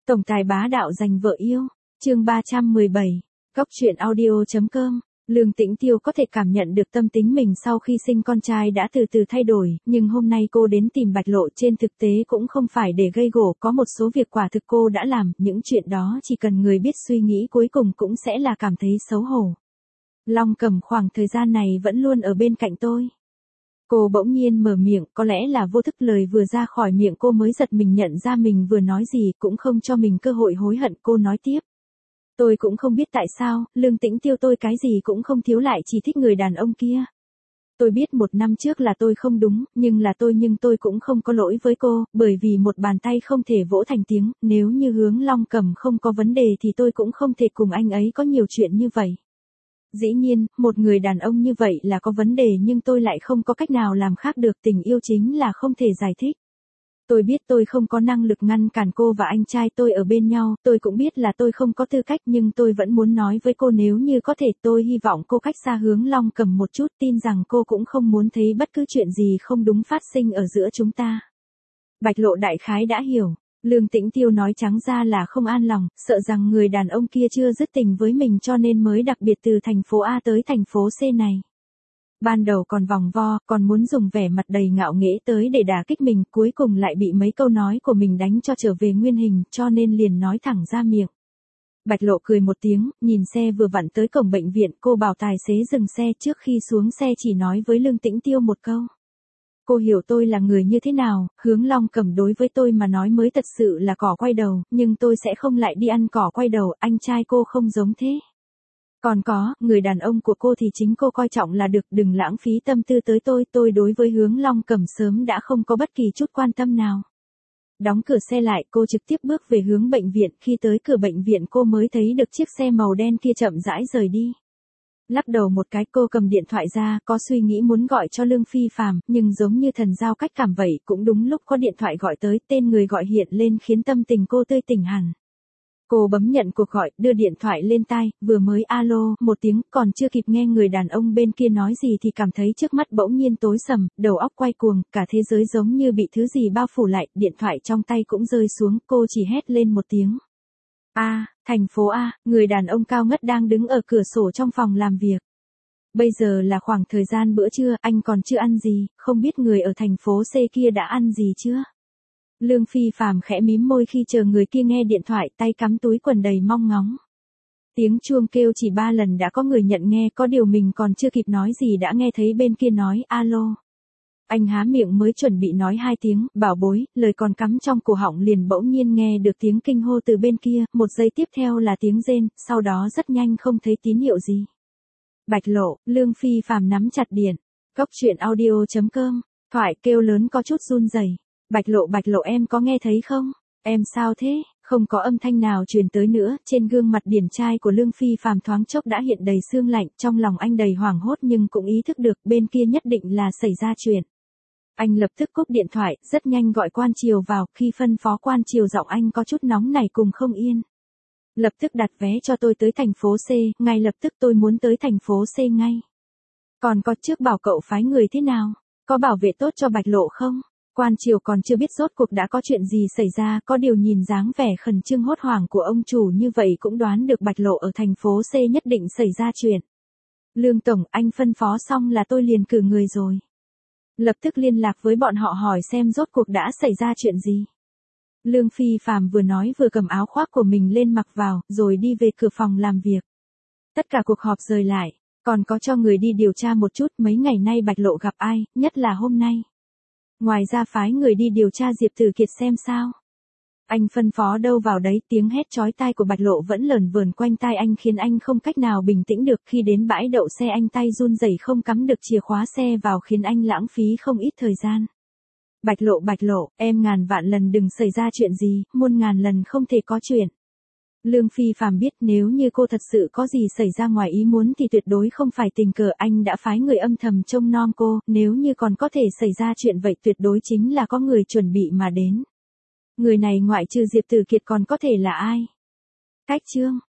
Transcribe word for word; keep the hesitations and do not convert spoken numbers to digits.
Tổng tài bá đạo giành vợ yêu, chương ba trăm mười bảy, Cóc truyện audio.com. Lương Tĩnh Tiêu có thể cảm nhận được tâm tính mình sau khi sinh con trai đã từ từ thay đổi, nhưng hôm nay cô đến tìm Bạch Lộ trên thực tế cũng không phải để gây gổ, có một số việc quả thực cô đã làm, những chuyện đó chỉ cần người biết suy nghĩ cuối cùng cũng sẽ là cảm thấy xấu hổ. Long Cẩm khoảng thời gian này vẫn luôn ở bên cạnh tôi. Cô bỗng nhiên mở miệng, có lẽ là vô thức lời vừa ra khỏi miệng cô mới giật mình nhận ra mình vừa nói gì, cũng không cho mình cơ hội hối hận. Cô nói tiếp. Tôi cũng không biết tại sao, Lương Tĩnh Tiêu tôi cái gì cũng không thiếu lại chỉ thích người đàn ông kia. Tôi biết một năm trước là tôi không đúng, nhưng là tôi nhưng tôi cũng không có lỗi với cô, bởi vì một bàn tay không thể vỗ thành tiếng, nếu như Hướng Long Cẩm không có vấn đề thì tôi cũng không thể cùng anh ấy có nhiều chuyện như vậy. Dĩ nhiên, một người đàn ông như vậy là có vấn đề nhưng tôi lại không có cách nào làm khác được, tình yêu chính là không thể giải thích. Tôi biết tôi không có năng lực ngăn cản cô và anh trai tôi ở bên nhau, tôi cũng biết là tôi không có tư cách nhưng tôi vẫn muốn nói với cô nếu như có thể tôi hy vọng cô cách xa Hướng Long Cẩm một chút, tin rằng cô cũng không muốn thấy bất cứ chuyện gì không đúng phát sinh ở giữa chúng ta. Bạch Lộ đại khái đã hiểu. Lương Tĩnh Tiêu nói trắng ra là không an lòng, sợ rằng người đàn ông kia chưa dứt tình với mình cho nên mới đặc biệt từ thành phố A tới thành phố C này. Ban đầu còn vòng vo, còn muốn dùng vẻ mặt đầy ngạo nghễ tới để đả kích mình, cuối cùng lại bị mấy câu nói của mình đánh cho trở về nguyên hình, cho nên liền nói thẳng ra miệng. Bạch Lộ cười một tiếng, nhìn xe vừa vặn tới cổng bệnh viện, cô bảo tài xế dừng xe, trước khi xuống xe chỉ nói với Lương Tĩnh Tiêu một câu. Cô hiểu tôi là người như thế nào, Hướng Long Cẩm đối với tôi mà nói mới thật sự là cỏ quay đầu, nhưng tôi sẽ không lại đi ăn cỏ quay đầu, anh trai cô không giống thế. Còn có, người đàn ông của cô thì chính cô coi trọng là được, đừng lãng phí tâm tư tới tôi, tôi đối với Hướng Long Cẩm sớm đã không có bất kỳ chút quan tâm nào. Đóng cửa xe lại, cô trực tiếp bước về hướng bệnh viện, khi tới cửa bệnh viện cô mới thấy được chiếc xe màu đen kia chậm rãi rời đi. Lắc đầu một cái cô cầm điện thoại ra, có suy nghĩ muốn gọi cho Lương Phi Phàm, nhưng giống như thần giao cách cảm vậy, cũng đúng lúc có điện thoại gọi tới, tên người gọi hiện lên khiến tâm tình cô tươi tỉnh hẳn. Cô bấm nhận cuộc gọi, đưa điện thoại lên tai, vừa mới alo, một tiếng, còn chưa kịp nghe người đàn ông bên kia nói gì thì cảm thấy trước mắt bỗng nhiên tối sầm, đầu óc quay cuồng, cả thế giới giống như bị thứ gì bao phủ lại, điện thoại trong tay cũng rơi xuống, cô chỉ hét lên một tiếng. A, thành phố A, người đàn ông cao ngất đang đứng ở cửa sổ trong phòng làm việc. Bây giờ là khoảng thời gian bữa trưa, anh còn chưa ăn gì, không biết người ở thành phố C kia đã ăn gì chưa? Lương Phi Phàm khẽ mím môi khi chờ người kia nghe điện thoại, tay cắm túi quần đầy mong ngóng. Tiếng chuông kêu chỉ ba lần đã có người nhận nghe, có điều mình còn chưa kịp nói gì đã nghe thấy bên kia nói alo. Anh há miệng mới chuẩn bị nói hai tiếng, bảo bối, lời còn cắm trong cổ họng liền bỗng nhiên nghe được tiếng kinh hô từ bên kia, một giây tiếp theo là tiếng rên, sau đó rất nhanh không thấy tín hiệu gì. Bạch Lộ, Lương Phi Phàm nắm chặt điện. Cóc truyện audio.com, thoại kêu lớn có chút run rẩy. Bạch Lộ Bạch Lộ em có nghe thấy không? Em sao thế? Không có âm thanh nào truyền tới nữa, trên gương mặt điển trai của Lương Phi Phàm thoáng chốc đã hiện đầy sương lạnh, trong lòng anh đầy hoảng hốt nhưng cũng ý thức được bên kia nhất định là xảy ra chuyện. Anh lập tức cúp điện thoại, rất nhanh gọi Quan Triều vào, khi phân phó Quan Triều giọng anh có chút nóng nảy cùng không yên. Lập tức đặt vé cho tôi tới thành phố C, ngay lập tức tôi muốn tới thành phố C ngay. Còn có trước bảo cậu phái người thế nào? Có bảo vệ tốt cho Bạch Lộ không? Quan Triều còn chưa biết rốt cuộc đã có chuyện gì xảy ra, có điều nhìn dáng vẻ khẩn trương hốt hoảng của ông chủ như vậy cũng đoán được Bạch Lộ ở thành phố C nhất định xảy ra chuyện. Lương Tổng, anh phân phó xong là tôi liền cử người rồi. Lập tức liên lạc với bọn họ hỏi xem rốt cuộc đã xảy ra chuyện gì. Lương Phi Phàm vừa nói vừa cầm áo khoác của mình lên mặc vào, rồi đi về cửa phòng làm việc. Tất cả cuộc họp rời lại, còn có cho người đi điều tra một chút mấy ngày nay Bạch Lộ gặp ai, nhất là hôm nay. Ngoài ra phái người đi điều tra Diệp Tử Kiệt xem sao. Anh phân phó đâu vào đấy, tiếng hét chói tai của Bạch Lộ vẫn lởn vởn quanh tai anh khiến anh không cách nào bình tĩnh được, khi đến bãi đậu xe anh tay run rẩy không cắm được chìa khóa xe vào khiến anh lãng phí không ít thời gian. Bạch Lộ Bạch Lộ, em ngàn vạn lần đừng xảy ra chuyện gì, muôn ngàn lần không thể có chuyện. Lương Phi Phàm biết nếu như cô thật sự có gì xảy ra ngoài ý muốn thì tuyệt đối không phải tình cờ, anh đã phái người âm thầm trông nom cô, nếu như còn có thể xảy ra chuyện vậy tuyệt đối chính là có người chuẩn bị mà đến. Người này ngoại trừ Diệp Tử Kiệt còn có thể là ai? Cách chương